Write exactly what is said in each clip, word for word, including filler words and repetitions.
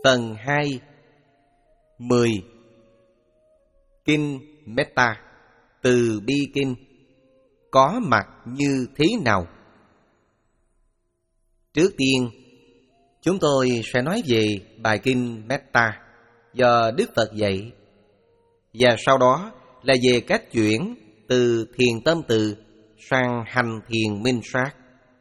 Phần hai. mười. Kinh Metta, Từ bi kinh, có mặt như thế nào? Trước tiên, chúng tôi sẽ nói về bài kinh Metta do Đức Phật dạy, và sau đó là về cách chuyển từ thiền tâm từ sang hành thiền minh sát.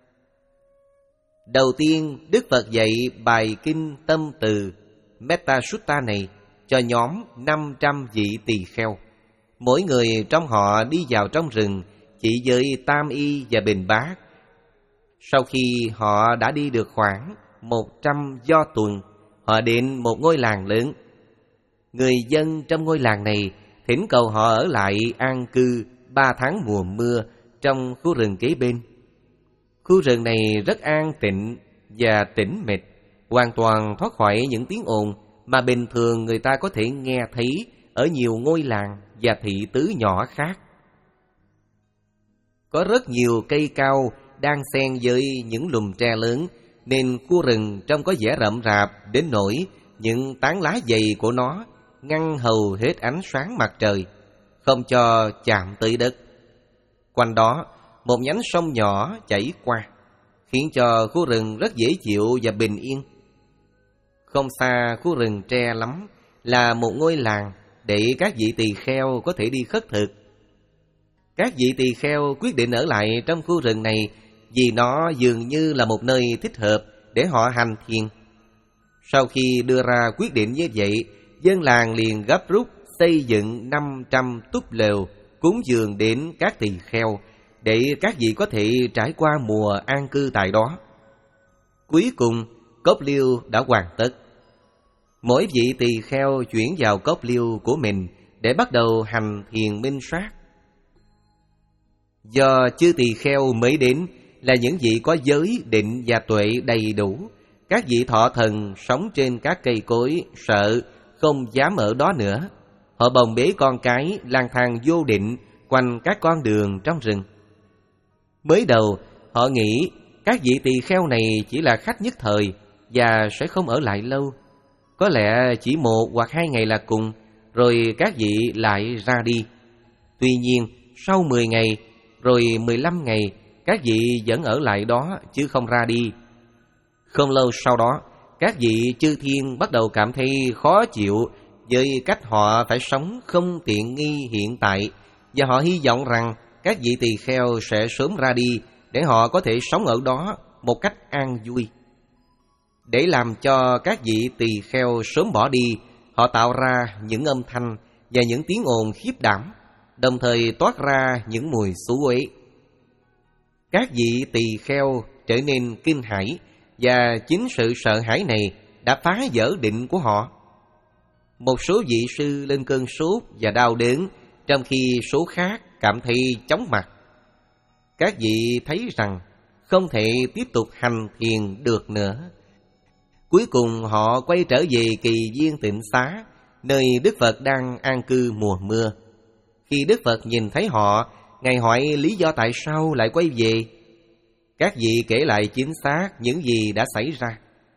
Đầu tiên, Đức Phật dạy bài kinh tâm từ Metta Sutta này cho nhóm năm trăm vị tỳ kheo. Mỗi người trong họ đi vào trong rừng chỉ với tam y và bình bát. Sau khi họ đã đi được khoảng một trăm do tuần, họ đến một ngôi làng lớn. Người dân trong ngôi làng này thỉnh cầu họ ở lại an cư ba tháng mùa mưa trong khu rừng kế bên. Khu rừng này rất an tịnh và tĩnh mịch, hoàn toàn thoát khỏi những tiếng ồn mà bình thường người ta có thể nghe thấy ở nhiều ngôi làng và thị tứ nhỏ khác. Có rất nhiều cây cao đang xen với những lùm tre lớn, nên khu rừng trông có vẻ rậm rạp đến nỗi những tán lá dày của nó ngăn hầu hết ánh sáng mặt trời, không cho chạm tới đất. Quanh đó, một nhánh sông nhỏ chảy qua, khiến cho khu rừng rất dễ chịu và bình yên. Không xa khu rừng tre lắm là một ngôi làng để các vị tỳ kheo có thể đi khất thực. Các vị tỳ kheo quyết định ở lại trong khu rừng này vì nó dường như là một nơi thích hợp để họ hành thiền. Sau khi đưa ra quyết định như vậy, dân làng liền gấp rút xây dựng năm trăm túp lều cúng dường đến các tỳ kheo để các vị có thể trải qua mùa an cư tại đó. Cuối cùng, cốc liêu đã hoàn tất. Mỗi vị tỳ kheo chuyển vào cốc liêu của mình để bắt đầu hành thiền minh sát. Do chư tỳ kheo mới đến là những vị có giới định và tuệ đầy đủ, các vị thọ thần sống trên các cây cối sợ không dám ở đó nữa. Họ bồng bế con cái lang thang vô định quanh các con đường trong rừng. Mới đầu, họ nghĩ các vị tỳ kheo này chỉ là khách nhất thời và sẽ không ở lại lâu. Có lẽ chỉ một hoặc hai ngày là cùng, rồi các vị lại ra đi. Tuy nhiên, sau mười ngày, rồi mười lăm ngày, các vị vẫn ở lại đó chứ không ra đi. Không lâu sau đó, các vị chư thiên bắt đầu cảm thấy khó chịu với cách họ phải sống không tiện nghi hiện tại, và họ hy vọng rằng các vị tỳ kheo sẽ sớm ra đi để họ có thể sống ở đó một cách an vui. Để làm cho các vị tỳ kheo sớm bỏ đi, họ tạo ra những âm thanh và những tiếng ồn khiếp đảm, đồng thời toát ra những mùi xú uế. Các vị tỳ kheo trở nên kinh hãi, và chính sự sợ hãi này đã phá vỡ định của họ. Một số vị sư lên cơn sốt và đau đớn, trong khi số khác cảm thấy chóng mặt. Các vị thấy rằng không thể tiếp tục hành thiền được nữa. Cuối cùng họ quay trở về kỳ viên tịnh xá, nơi Đức Phật đang an cư mùa mưa. Khi Đức Phật nhìn thấy họ, Ngài hỏi lý do tại sao lại quay về. Các vị kể lại chính xác những gì đã xảy ra.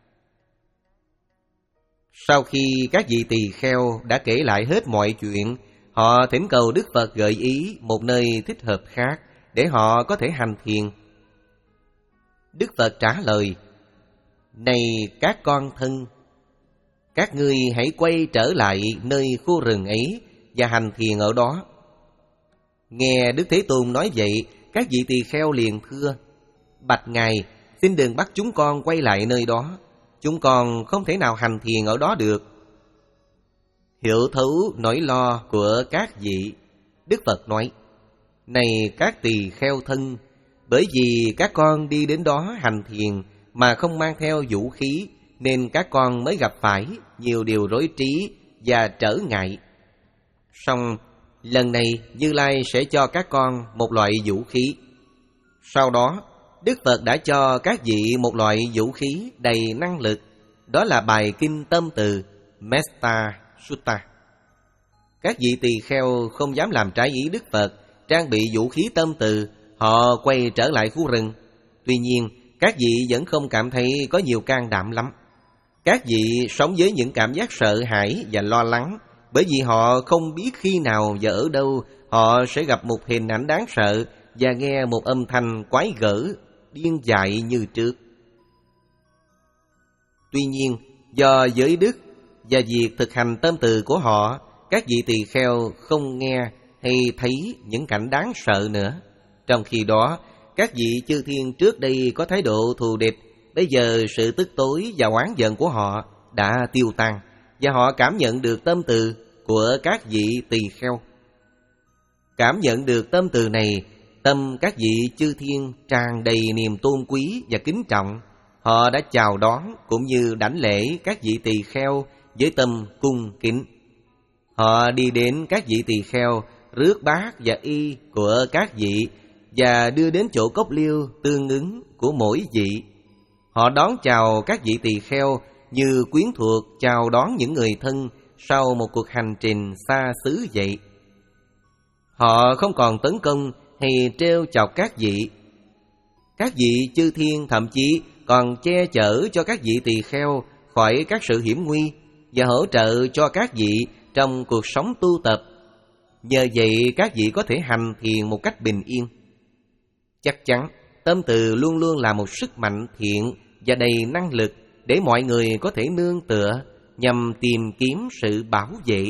Sau khi các vị tỳ kheo đã kể lại hết mọi chuyện, họ thỉnh cầu Đức Phật gợi ý một nơi thích hợp khác để họ có thể hành thiền. Đức Phật trả lời: Này các con thân, các ngươi hãy quay trở lại nơi khu rừng ấy và hành thiền ở đó. Nghe Đức Thế Tôn nói vậy, các vị tỳ kheo liền thưa: Bạch Ngài, xin đừng bắt chúng con quay lại nơi đó. Chúng con không thể nào hành thiền ở đó được. Hiểu thấu nỗi lo của các vị, Đức Phật nói: Này các tỳ kheo thân, bởi vì các con đi đến đó hành thiền mà không mang theo vũ khí, nên các con mới gặp phải nhiều điều rối trí và trở ngại. Song lần này Như Lai sẽ cho các con một loại vũ khí. Sau đó, Đức Phật đã cho các vị một loại vũ khí đầy năng lực, đó là bài kinh tâm từ Metta Sutta. Các vị tỳ kheo không dám làm trái ý Đức Phật, trang bị vũ khí tâm từ, họ quay trở lại khu rừng. Tuy nhiên, các vị vẫn không cảm thấy có nhiều can đảm lắm. Các vị sống với những cảm giác sợ hãi và lo lắng, bởi vì họ không biết khi nào và ở đâu họ sẽ gặp một hình ảnh đáng sợ và nghe một âm thanh quái gở, điên dại như trước. Tuy nhiên, do giới đức và việc thực hành tâm từ của họ, các vị tỳ kheo không nghe hay thấy những cảnh đáng sợ nữa. Trong khi đó, các vị chư thiên trước đây có thái độ thù địch, bây giờ sự tức tối và oán giận của họ đã tiêu tan, và họ cảm nhận được tâm từ của các vị tỳ kheo. Cảm nhận được tâm từ này, tâm các vị chư thiên tràn đầy niềm tôn quý và kính trọng. Họ đã chào đón cũng như đảnh lễ các vị tỳ kheo với tâm cung kính. Họ đi đến các vị tỳ kheo, rước bát và y của các vị và đưa đến chỗ cốc liêu tương ứng của mỗi vị. Họ đón chào các vị tỳ kheo như quyến thuộc chào đón những người thân sau một cuộc hành trình xa xứ vậy. Họ không còn tấn công hay trêu chọc các vị. Các vị chư thiên thậm chí còn che chở cho các vị tỳ kheo khỏi các sự hiểm nguy và hỗ trợ cho các vị trong cuộc sống tu tập. Nhờ vậy các vị có thể hành thiền một cách bình yên. Chắc chắn tâm từ luôn luôn là một sức mạnh thiện và đầy năng lực để mọi người có thể nương tựa nhằm tìm kiếm sự bảo vệ.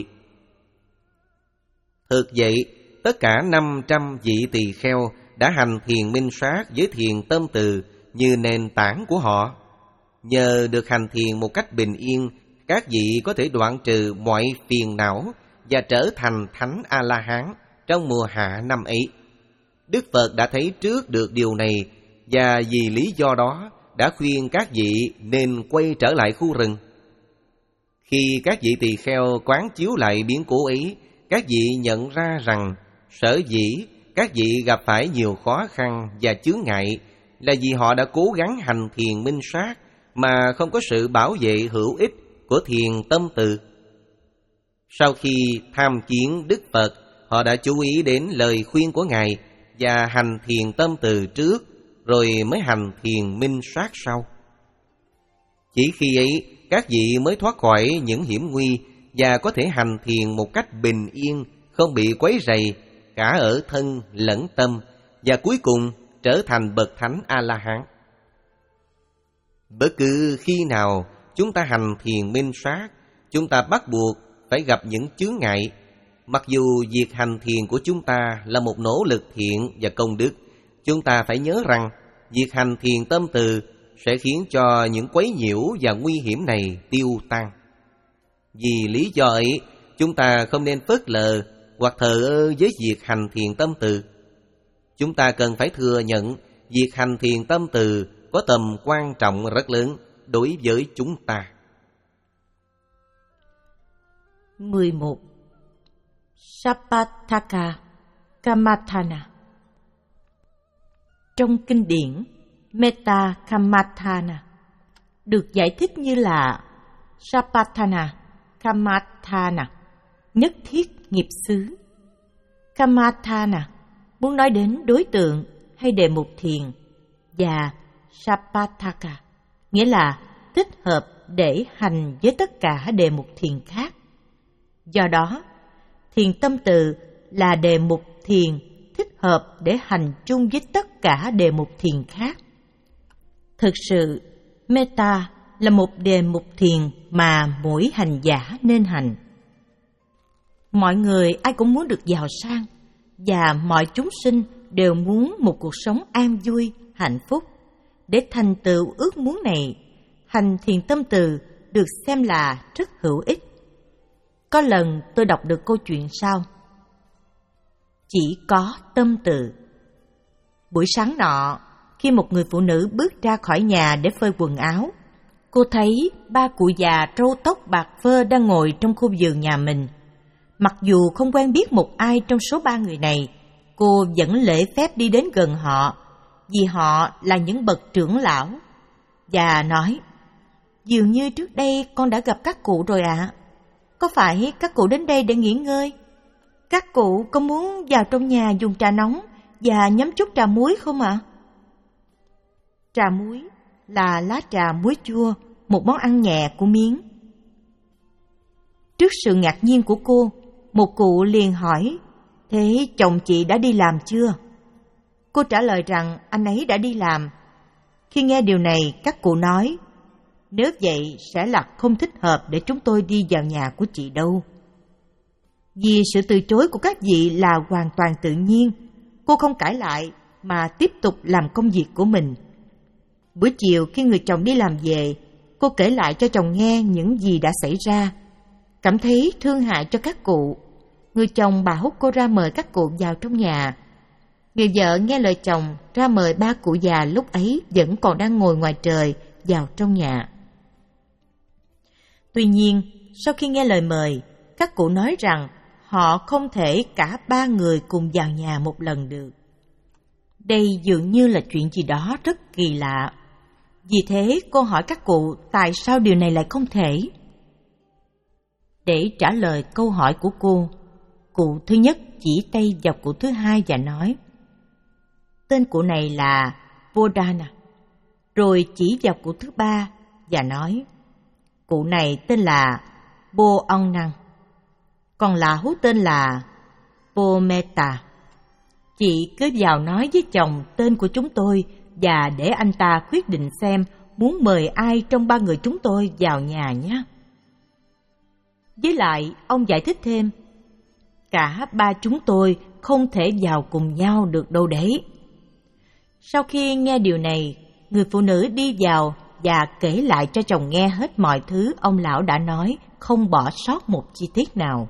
Thực vậy, tất cả năm trăm vị tỳ kheo đã hành thiền minh sát với thiền tâm từ như nền tảng của họ. Nhờ được hành thiền một cách bình yên, các vị có thể đoạn trừ mọi phiền não và trở thành Thánh A-la-hán trong mùa hạ năm ấy. Đức Phật đã thấy trước được điều này và vì lý do đó đã khuyên các vị nên quay trở lại khu rừng. Khi các vị tỳ kheo quán chiếu lại biến cố ấy, các vị nhận ra rằng sở dĩ các vị gặp phải nhiều khó khăn và chướng ngại là vì họ đã cố gắng hành thiền minh sát mà không có sự bảo vệ hữu ích của thiền tâm từ. Sau khi tham kiến Đức Phật, họ đã chú ý đến lời khuyên của Ngài và hành thiền tâm từ trước, rồi mới hành thiền minh sát sau. Chỉ khi ấy, các vị mới thoát khỏi những hiểm nguy và có thể hành thiền một cách bình yên, không bị quấy rầy cả ở thân lẫn tâm, và cuối cùng trở thành bậc Thánh A-la-hán. Bất cứ khi nào chúng ta hành thiền minh sát, chúng ta bắt buộc phải gặp những chướng ngại. Mặc dù việc hành thiền của chúng ta là một nỗ lực thiện và công đức, chúng ta phải nhớ rằng việc hành thiền tâm từ sẽ khiến cho những quấy nhiễu và nguy hiểm này tiêu tan. Vì lý do ấy, chúng ta không nên phớt lờ hoặc thờ ơ với việc hành thiền tâm từ. Chúng ta cần phải thừa nhận việc hành thiền tâm từ có tầm quan trọng rất lớn đối với chúng ta. mười một. Sapataka Kammatthana. Trong kinh điển Metta Kammatthana được giải thích như là Sapatthana Kammatthana, nhất thiết nghiệp xứ. Kammatthana muốn nói đến đối tượng hay đề mục thiền, và Sapataka nghĩa là thích hợp để hành với tất cả đề mục thiền khác. Do đó, thiền tâm từ là đề mục thiền thích hợp để hành chung với tất cả đề mục thiền khác. Thực sự, Metta là một đề mục thiền mà mỗi hành giả nên hành. Mọi người ai cũng muốn được giàu sang, và mọi chúng sinh đều muốn một cuộc sống an vui, hạnh phúc. Để thành tựu ước muốn này, hành thiền tâm từ được xem là rất hữu ích. Có lần tôi đọc được câu chuyện sau: chỉ có tâm từ. Buổi sáng nọ, khi một người phụ nữ bước ra khỏi nhà để phơi quần áo, cô thấy ba cụ già râu tóc bạc phơ đang ngồi trong khu vườn nhà mình. Mặc dù không quen biết một ai trong số ba người này, cô vẫn lễ phép đi đến gần họ, vì họ là những bậc trưởng lão, và nói: dường như trước đây con đã gặp các cụ rồi ạ. À. Có phải các cụ đến đây để nghỉ ngơi? Các cụ có muốn vào trong nhà dùng trà nóng và nhấm chút trà muối không ạ? À? Trà muối là lá trà muối chua một món ăn nhẹ của Miến. Trước sự ngạc nhiên của cô, một cụ liền hỏi, thế chồng chị đã đi làm chưa? Cô trả lời rằng anh ấy đã đi làm. Khi nghe điều này, các cụ nói, nếu vậy sẽ là không thích hợp để chúng tôi đi vào nhà của chị đâu. Vì sự từ chối của các vị là hoàn toàn tự nhiên, cô không cãi lại mà tiếp tục làm công việc của mình. Buổi chiều khi người chồng đi làm về, cô kể lại cho chồng nghe những gì đã xảy ra. Cảm thấy thương hại cho các cụ, người chồng bà hút cô ra mời các cụ vào trong nhà. Người vợ nghe lời chồng ra mời ba cụ già lúc ấy vẫn còn đang ngồi ngoài trời vào trong nhà. Tuy nhiên, sau khi nghe lời mời, các cụ nói rằng họ không thể cả ba người cùng vào nhà một lần được. Đây dường như là chuyện gì đó rất kỳ lạ. Vì thế cô hỏi các cụ tại sao điều này lại không thể. Để trả lời câu hỏi của cô, cụ thứ nhất chỉ tay vào cụ thứ hai và nói, tên cụ này là Vodana. Rồi chỉ vào cụ thứ ba và nói, cụ này tên là Bo Ong Năng, còn lão tên là Bo Metta. Chị cứ vào nói với chồng tên của chúng tôi và để anh ta quyết định xem muốn mời ai trong ba người chúng tôi vào nhà nhé. Với lại, ông giải thích thêm, cả ba chúng tôi không thể vào cùng nhau được đâu đấy. Sau khi nghe điều này, người phụ nữ đi vào và kể lại cho chồng nghe hết mọi thứ ông lão đã nói, không bỏ sót một chi tiết nào.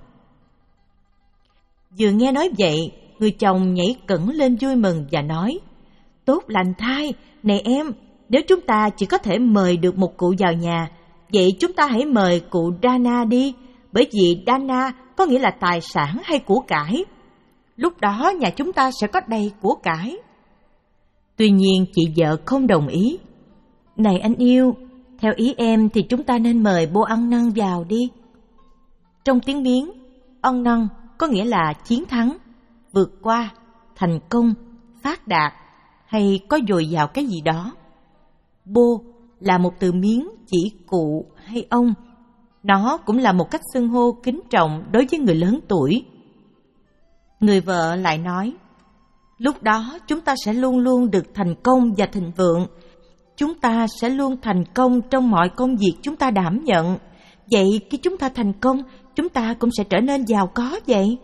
Vừa nghe nói vậy, người chồng nhảy cẫng lên vui mừng và nói, tốt lành thay, này em, nếu chúng ta chỉ có thể mời được một cụ vào nhà, vậy chúng ta hãy mời cụ Dana đi, bởi vì Dana có nghĩa là tài sản hay của cải. Lúc đó nhà chúng ta sẽ có đầy của cải. Tuy nhiên chị vợ không đồng ý. Này anh yêu, theo ý em thì chúng ta nên mời Bo Ong Năng vào đi. Trong tiếng Miến, Ong Năng có nghĩa là chiến thắng, vượt qua, thành công, phát đạt hay có dồi dào cái gì đó. Bo là một từ Miến chỉ cụ hay ông. Nó cũng là một cách xưng hô kính trọng đối với người lớn tuổi. Người vợ lại nói, lúc đó chúng ta sẽ luôn luôn được thành công và thịnh vượng. Chúng ta sẽ luôn thành công trong mọi công việc chúng ta đảm nhận. Vậy khi chúng ta thành công, chúng ta cũng sẽ trở nên giàu có vậy.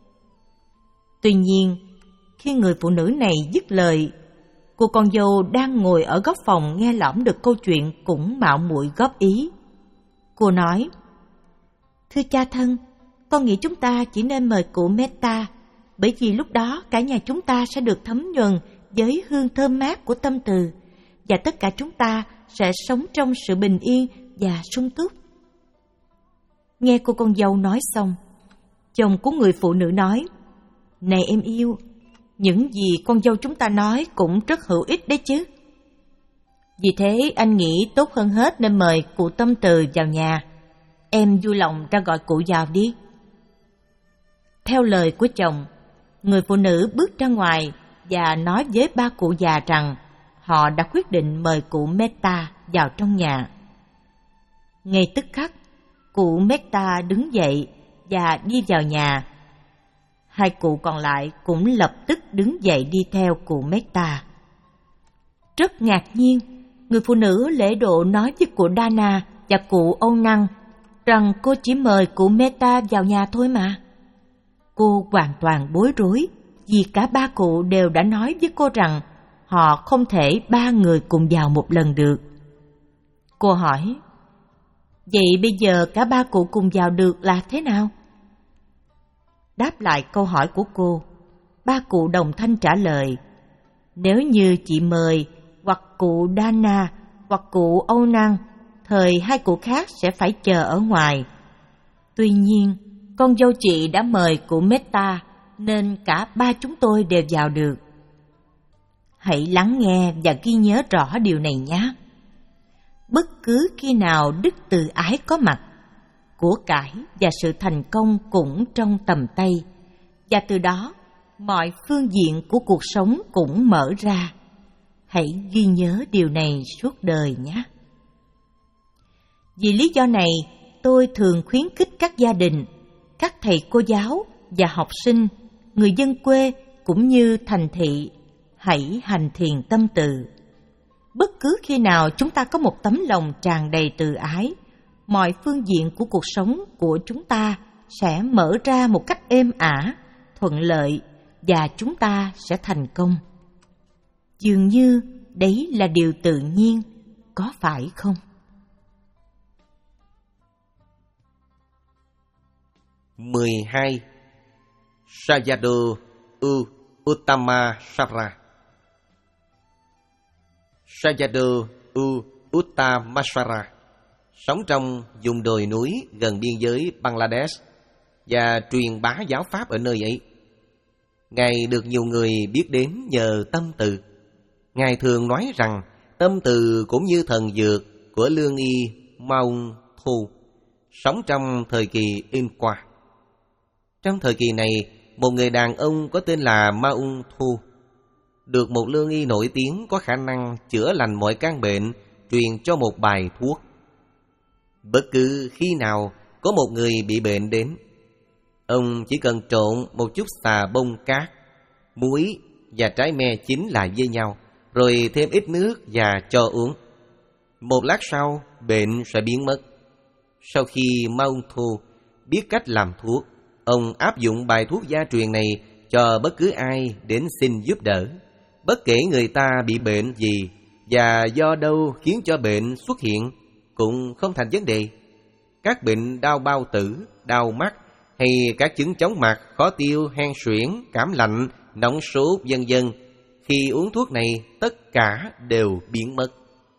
Tuy nhiên, khi người phụ nữ này dứt lời, cô con dâu đang ngồi ở góc phòng nghe lỏm được câu chuyện cũng mạo muội góp ý. Cô nói, thưa cha thân, con nghĩ chúng ta chỉ nên mời cụ Metta, bởi vì lúc đó cả nhà chúng ta sẽ được thấm nhuần với hương thơm mát của tâm từ, và tất cả chúng ta sẽ sống trong sự bình yên và sung túc. Nghe cô con dâu nói xong, chồng của người phụ nữ nói, này em yêu, những gì con dâu chúng ta nói cũng rất hữu ích đấy chứ. Vì thế anh nghĩ tốt hơn hết nên mời cụ Tâm Từ vào nhà. Em vui lòng ra gọi cụ vào đi. Theo lời của chồng, người phụ nữ bước ra ngoài và nói với ba cụ già rằng họ đã quyết định mời cụ Metta vào trong nhà. Ngay tức khắc, cụ Metta đứng dậy và đi vào nhà. Hai cụ còn lại cũng lập tức đứng dậy đi theo cụ Metta. Rất ngạc nhiên, người phụ nữ lễ độ nói với cụ Dana và cụ Ong Năng rằng cô chỉ mời cụ Metta vào nhà thôi mà. Cô hoàn toàn bối rối vì cả ba cụ đều đã nói với cô rằng họ không thể ba người cùng vào một lần được. Cô hỏi, vậy bây giờ cả ba cụ cùng vào được là thế nào? Đáp lại câu hỏi của cô, ba cụ đồng thanh trả lời, nếu như chị mời hoặc cụ Dana hoặc cụ Ong Năng, thời hai cụ khác sẽ phải chờ ở ngoài. Tuy nhiên, con dâu chị đã mời cụ Metta nên cả ba chúng tôi đều vào được. Hãy lắng nghe và ghi nhớ rõ điều này nhé. Bất cứ khi nào đức từ ái có mặt, của cải và sự thành công cũng trong tầm tay, và từ đó mọi phương diện của cuộc sống cũng mở ra. Hãy ghi nhớ điều này suốt đời nhé. Vì lý do này, tôi thường khuyến khích các gia đình, các thầy cô giáo và học sinh, người dân quê cũng như thành thị hãy hành thiền tâm từ. Bất cứ khi nào chúng ta có một tấm lòng tràn đầy từ ái, mọi phương diện của cuộc sống của chúng ta sẽ mở ra một cách êm ả, thuận lợi và chúng ta sẽ thành công. Dường như đấy là điều tự nhiên, có phải không? mười hai. Sayadaw U Uttamasara. Sayadaw U Uttamasara sống trong vùng đồi núi gần biên giới Bangladesh và truyền bá giáo pháp ở nơi ấy. Ngài được nhiều người biết đến nhờ tâm từ. Ngài thường nói rằng tâm từ cũng như thần dược của lương y Maung Thu, sống trong thời kỳ Inca. Trong thời kỳ này, một người đàn ông có tên là Maung Thu được một lương y nổi tiếng có khả năng chữa lành mọi căn bệnh truyền cho một bài thuốc. Bất cứ khi nào có một người bị bệnh đến, ông chỉ cần trộn một chút xà bông cát, muối và trái me chín lại với nhau, rồi thêm ít nước và cho uống. Một lát sau, bệnh sẽ biến mất. Sau khi Maung Thu biết cách làm thuốc, ông áp dụng bài thuốc gia truyền này cho bất cứ ai đến xin giúp đỡ, bất kể người ta bị bệnh gì và do đâu khiến cho bệnh xuất hiện cũng không thành vấn đề. Các bệnh đau bao tử, đau mắt hay các chứng chóng mặt, khó tiêu, hen suyễn, cảm lạnh, nóng sốt vân vân, khi uống thuốc này tất cả đều biến mất.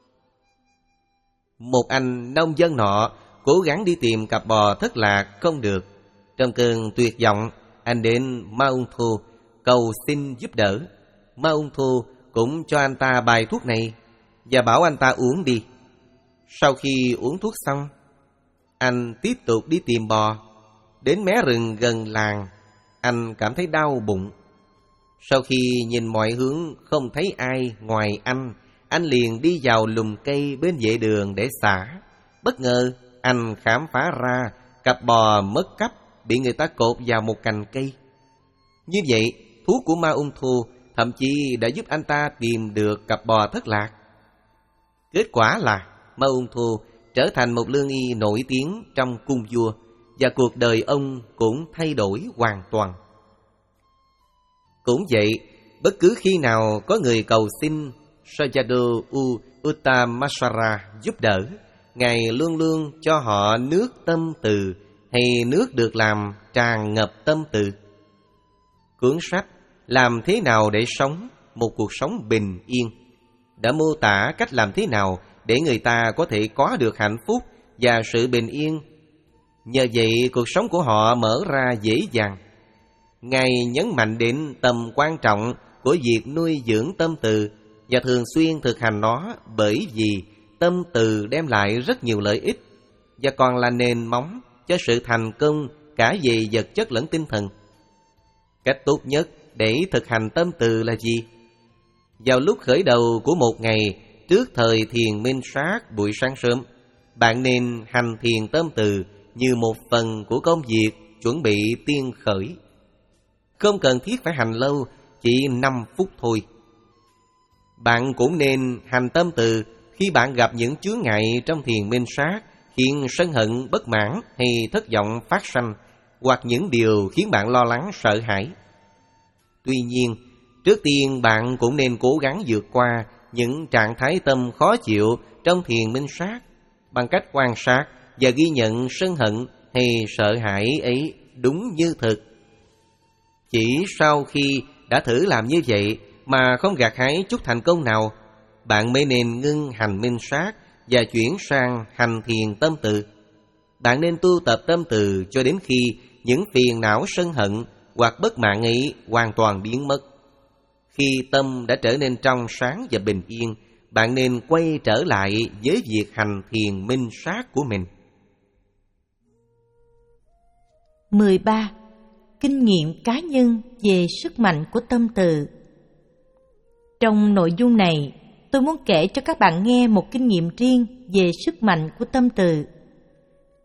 Một anh nông dân nọ cố gắng đi tìm cặp bò thất lạc không được. Trong cơn tuyệt vọng, anh đến Maung Thu cầu xin giúp đỡ. Maung Thu cũng cho anh ta bài thuốc này và bảo anh ta uống đi. Sau khi uống thuốc xong, anh tiếp tục đi tìm bò. Đến mé rừng gần làng, anh cảm thấy đau bụng. Sau khi nhìn mọi hướng không thấy ai ngoài anh, anh liền đi vào lùm cây bên vệ đường để xả. Bất ngờ, anh khám phá ra cặp bò mất cắp bị người ta cột vào một cành cây. Như vậy, thuốc của Maung Thu thậm chí đã giúp anh ta tìm được cặp bò thất lạc. Kết quả là Maung Thu trở thành một lương y nổi tiếng trong cung vua, và cuộc đời ông cũng thay đổi hoàn toàn. Cũng vậy, bất cứ khi nào có người cầu xin Sayadaw U Uttamasara giúp đỡ, Ngài luôn luôn cho họ nước tâm từ hay nước được làm tràn ngập tâm từ. Cuốn sách Làm thế nào để sống một cuộc sống bình yên đã mô tả cách làm thế nào để người ta có thể có được hạnh phúc và sự bình yên. Nhờ vậy, cuộc sống của họ mở ra dễ dàng. Ngài nhấn mạnh đến tầm quan trọng của việc nuôi dưỡng tâm từ và thường xuyên thực hành nó, bởi vì tâm từ đem lại rất nhiều lợi ích và còn là nền móng cho sự thành công cả về vật chất lẫn tinh thần. Cách tốt nhất để thực hành tâm từ là gì? Vào lúc khởi đầu của một ngày, trước thời thiền minh sát buổi sáng sớm, bạn nên hành thiền tâm từ như một phần của công việc chuẩn bị tiên khởi. Không cần thiết phải hành lâu, chỉ năm phút thôi. Bạn cũng nên hành tâm từ khi bạn gặp những chướng ngại trong thiền minh sát khiến sân hận, bất mãn hay thất vọng phát sanh, hoặc những điều khiến bạn lo lắng, sợ hãi. Tuy nhiên, trước tiên bạn cũng nên cố gắng vượt qua những trạng thái tâm khó chịu trong thiền minh sát bằng cách quan sát và ghi nhận sân hận hay sợ hãi ấy đúng như thực. Chỉ sau khi đã thử làm như vậy mà không gặt hái chút thành công nào, bạn mới nên ngưng hành minh sát và chuyển sang hành thiền tâm từ. Bạn nên tu tập tâm từ cho đến khi những phiền não sân hận hoặc bất mãn ấy hoàn toàn biến mất. Khi tâm đã trở nên trong sáng và bình yên, bạn nên quay trở lại với việc hành thiền minh sát của mình. mười ba. Kinh nghiệm cá nhân về sức mạnh của tâm từ. Trong nội dung này, tôi muốn kể cho các bạn nghe một kinh nghiệm riêng về sức mạnh của tâm từ.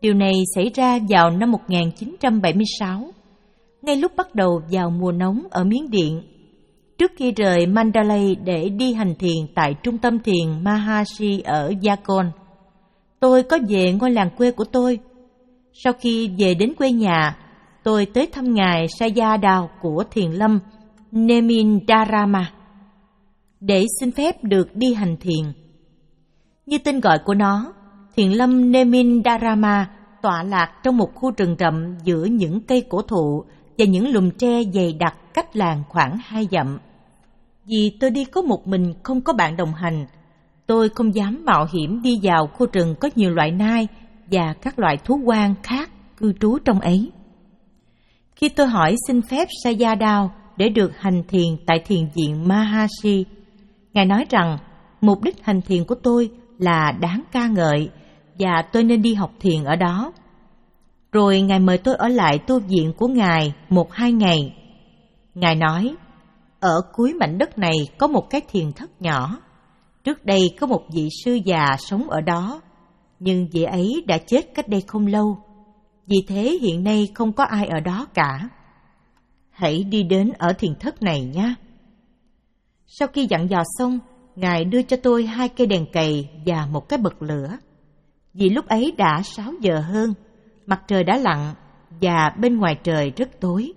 Điều này xảy ra vào năm một nghìn chín trăm bảy mươi sáu, ngay lúc bắt đầu vào mùa nóng ở Miến Điện. Trước khi rời Mandalay để đi hành thiền tại trung tâm thiền Maharishi ở Yangon, tôi có về ngôi làng quê của tôi. Sau khi về đến quê nhà, tôi tới thăm ngài Sayadaw của thiền lâm Nemindarama để xin phép được đi hành thiền. Như tên gọi của nó, thiền lâm Nemindarama tọa lạc trong một khu rừng rậm giữa những cây cổ thụ và những lùm tre dày đặc cách làng khoảng hai dặm. Vì tôi đi có một mình, không có bạn đồng hành, tôi không dám mạo hiểm đi vào khu rừng có nhiều loại nai và các loại thú hoang khác cư trú trong ấy. Khi tôi hỏi xin phép Sayadaw để được hành thiền tại thiền viện Maharishi, ngài nói rằng mục đích hành thiền của tôi là đáng ca ngợi và tôi nên đi học thiền ở đó. Rồi ngài mời tôi ở lại tu viện của ngài một hai ngày. Ngài nói, ở cuối mảnh đất này có một cái thiền thất nhỏ. Trước đây có một vị sư già sống ở đó, nhưng vị ấy đã chết cách đây không lâu. Vì thế hiện nay không có ai ở đó cả. Hãy đi đến ở thiền thất này nhé. Sau khi dặn dò xong, ngài đưa cho tôi hai cây đèn cầy và một cái bật lửa. Vì lúc ấy đã sáu giờ hơn, mặt trời đã lặn và bên ngoài trời rất tối.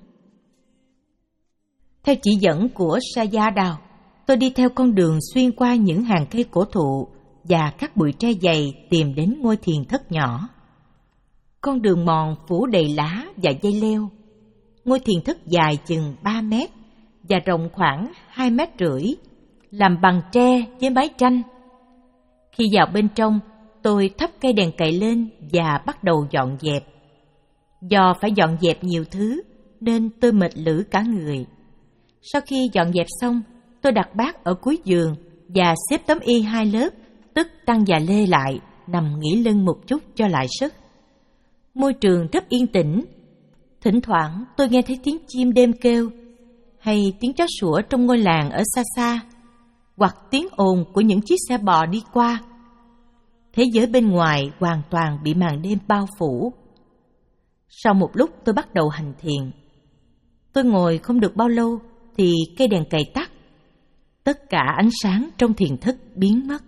Theo chỉ dẫn của Sayadaw, tôi đi theo con đường xuyên qua những hàng cây cổ thụ và các bụi tre dày tìm đến ngôi thiền thất nhỏ. Con đường mòn phủ đầy lá và dây leo. Ngôi thiền thất dài chừng ba mét và rộng khoảng hai mét rưỡi, làm bằng tre với mái tranh. Khi vào bên trong, tôi thắp cây đèn cậy lên và bắt đầu dọn dẹp. Do phải dọn dẹp nhiều thứ nên tôi mệt lử cả người. Sau khi dọn dẹp xong, tôi đặt bát ở cuối giường và xếp tấm y hai lớp, tức tăng và lê lại, nằm nghỉ lưng một chút cho lại sức. Môi trường rất yên tĩnh. Thỉnh thoảng tôi nghe thấy tiếng chim đêm kêu, hay tiếng chó sủa trong ngôi làng ở xa xa, hoặc tiếng ồn của những chiếc xe bò đi qua. Thế giới bên ngoài hoàn toàn bị màn đêm bao phủ. Sau một lúc tôi bắt đầu hành thiền. Tôi ngồi không được bao lâu thì cây đèn cầy tắt. Tất cả ánh sáng trong thiền thất biến mất.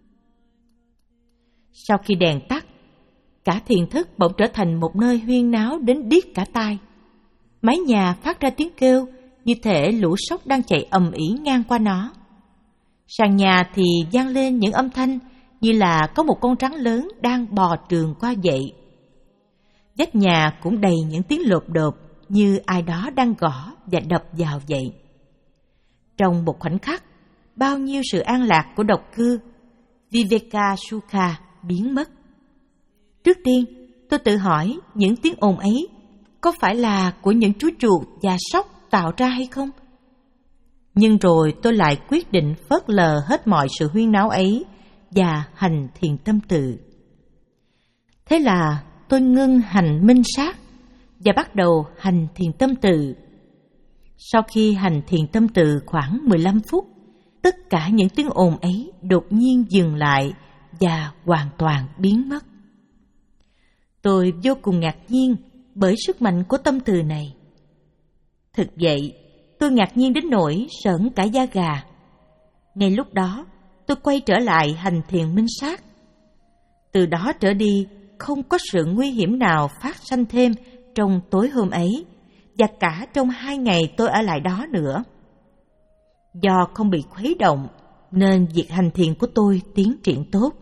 Sau khi đèn tắt, cả thiền thất bỗng trở thành một nơi huyên náo đến điếc cả tai. Mái nhà phát ra tiếng kêu như thể lũ sóc đang chạy ầm ĩ ngang qua nó. Sàn nhà thì vang lên những âm thanh như là có một con rắn lớn đang bò trườn qua vậy. Vách nhà cũng đầy những tiếng lộp độp như ai đó đang gõ và đập vào vậy. Trong một khoảnh khắc, bao nhiêu sự an lạc của độc cư Viveka Sukha biến mất. Trước tiên, tôi tự hỏi những tiếng ồn ấy có phải là của những chú chuột và sóc tạo ra hay không? Nhưng rồi tôi lại quyết định phớt lờ hết mọi sự huyên náo ấy và hành thiền tâm tự. Thế là tôi ngưng hành minh sát và bắt đầu hành thiền tâm tự. Sau khi hành thiền tâm tự khoảng mười lăm phút, tất cả những tiếng ồn ấy đột nhiên dừng lại và hoàn toàn biến mất. Tôi vô cùng ngạc nhiên bởi sức mạnh của tâm từ này. Thực vậy, tôi ngạc nhiên đến nỗi sởn cả da gà. Ngay lúc đó, tôi quay trở lại hành thiền minh sát. Từ đó trở đi, không có sự nguy hiểm nào phát sanh thêm trong tối hôm ấy, và cả trong hai ngày tôi ở lại đó nữa. Do không bị khuấy động, nên việc hành thiền của tôi tiến triển tốt.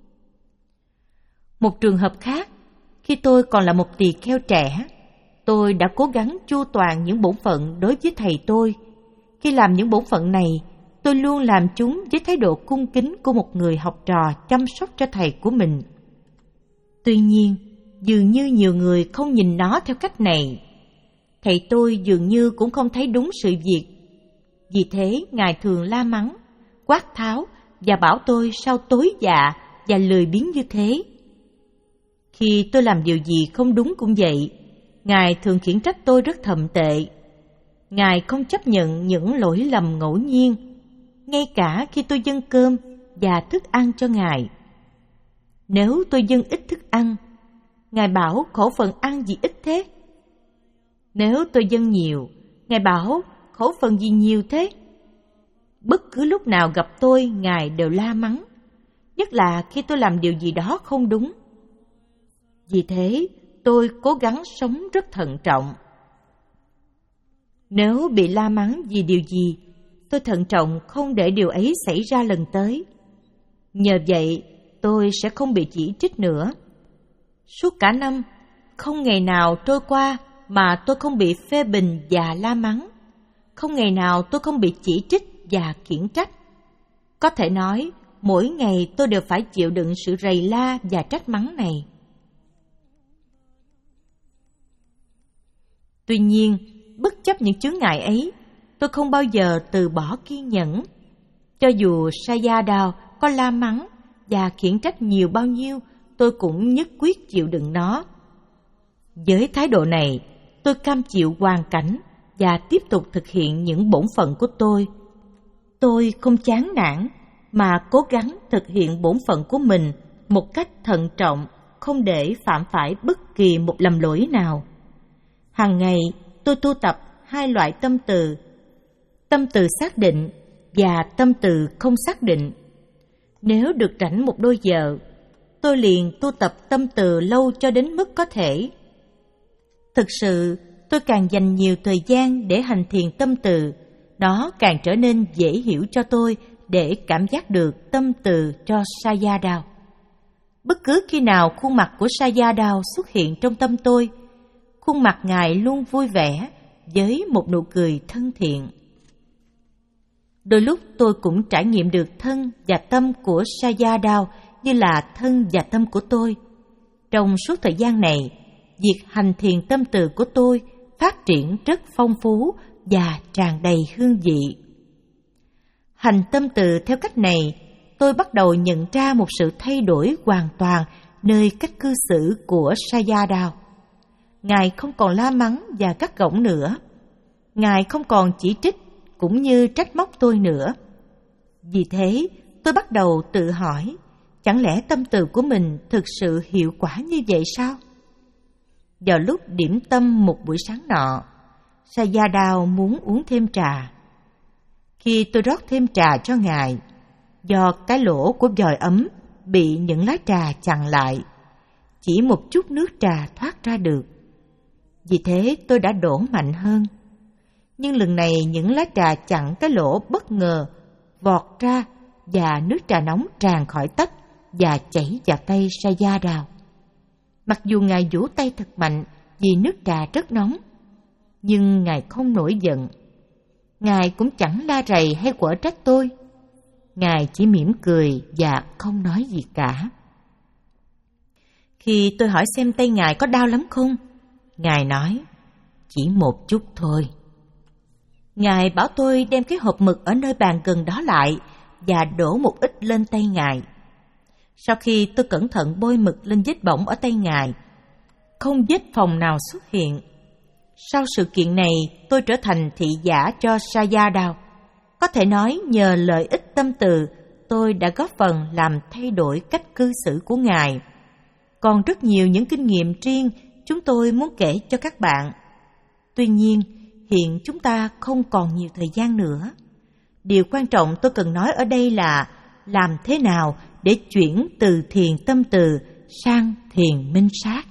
Một trường hợp khác, khi tôi còn là một tỳ kheo trẻ, tôi đã cố gắng chu toàn những bổn phận đối với thầy tôi. Khi làm những bổn phận này, tôi luôn làm chúng với thái độ cung kính của một người học trò chăm sóc cho thầy của mình. Tuy nhiên, dường như nhiều người không nhìn nó theo cách này. Thầy tôi dường như cũng không thấy đúng sự việc. Vì thế, Ngài thường la mắng, quát tháo và bảo tôi sao tối dạ và lười biếng như thế. Khi tôi làm điều gì không đúng cũng vậy, Ngài thường khiển trách tôi rất thậm tệ. Ngài không chấp nhận những lỗi lầm ngẫu nhiên, ngay cả khi tôi dâng cơm và thức ăn cho Ngài. Nếu tôi dâng ít thức ăn, Ngài bảo khẩu phần ăn gì ít thế? Nếu tôi dâng nhiều, Ngài bảo khẩu phần gì nhiều thế? Bất cứ lúc nào gặp tôi, Ngài đều la mắng, nhất là khi tôi làm điều gì đó không đúng. Vì thế, tôi cố gắng sống rất thận trọng. Nếu bị la mắng vì điều gì, tôi thận trọng không để điều ấy xảy ra lần tới. Nhờ vậy, tôi sẽ không bị chỉ trích nữa. Suốt cả năm, không ngày nào trôi qua mà tôi không bị phê bình và la mắng. Không ngày nào tôi không bị chỉ trích và khiển trách. Có thể nói, mỗi ngày tôi đều phải chịu đựng sự rầy la và trách mắng này. Tuy nhiên, bất chấp những chướng ngại ấy, tôi không bao giờ từ bỏ kiên nhẫn. Cho dù Sayadaw có la mắng và khiển trách nhiều bao nhiêu, tôi cũng nhất quyết chịu đựng nó. Với thái độ này, tôi cam chịu hoàn cảnh và tiếp tục thực hiện những bổn phận của tôi. Tôi không chán nản, mà cố gắng thực hiện bổn phận của mình một cách thận trọng, không để phạm phải bất kỳ một lầm lỗi nào. Hàng ngày, tôi tu tập hai loại tâm từ, tâm từ xác định và tâm từ không xác định. Nếu được rảnh một đôi giờ, tôi liền tu tập tâm từ lâu cho đến mức có thể. Thực sự, tôi càng dành nhiều thời gian để hành thiền tâm từ, nó càng trở nên dễ hiểu cho tôi để cảm giác được tâm từ cho Sayadaw. Bất cứ khi nào khuôn mặt của Sayadaw xuất hiện trong tâm tôi, khuôn mặt Ngài luôn vui vẻ với một nụ cười thân thiện. Đôi lúc tôi cũng trải nghiệm được thân và tâm của Sayadaw như là thân và tâm của tôi. Trong suốt thời gian này, việc hành thiền tâm từ của tôi phát triển rất phong phú và tràn đầy hương vị. Hành tâm từ theo cách này, tôi bắt đầu nhận ra một sự thay đổi hoàn toàn nơi cách cư xử của Sayadaw. Ngài không còn la mắng và gắt gỏng nữa. Ngài không còn chỉ trích cũng như trách móc tôi nữa. Vì thế, tôi bắt đầu tự hỏi, chẳng lẽ tâm từ của mình thực sự hiệu quả như vậy sao? Vào lúc điểm tâm một buổi sáng nọ, Sayadaw muốn uống thêm trà. Khi tôi rót thêm trà cho Ngài, do cái lỗ của vòi ấm bị những lá trà chặn lại, chỉ một chút nước trà thoát ra được. Vì thế tôi đã đổ mạnh hơn. Nhưng lần này những lá trà chặn cái lỗ bất ngờ vọt ra và nước trà nóng tràn khỏi tách và chảy vào tay Sayadaw. Mặc dù Ngài vỗ tay thật mạnh vì nước trà rất nóng, nhưng Ngài không nổi giận. Ngài cũng chẳng la rầy hay quở trách tôi. Ngài chỉ mỉm cười và không nói gì cả. Khi tôi hỏi xem tay Ngài có đau lắm không, Ngài nói, chỉ một chút thôi. Ngài bảo tôi đem cái hộp mực ở nơi bàn gần đó lại và đổ một ít lên tay Ngài. Sau khi tôi cẩn thận bôi mực lên vết bỏng ở tay Ngài, không vết phồng nào xuất hiện. Sau sự kiện này, tôi trở thành thị giả cho Sayadaw. Có thể nói nhờ lợi ích tâm từ, tôi đã góp phần làm thay đổi cách cư xử của Ngài. Còn rất nhiều những kinh nghiệm riêng chúng tôi muốn kể cho các bạn. Tuy nhiên, hiện chúng ta không còn nhiều thời gian nữa. Điều quan trọng tôi cần nói ở đây là làm thế nào để chuyển từ thiền tâm từ sang thiền minh sát.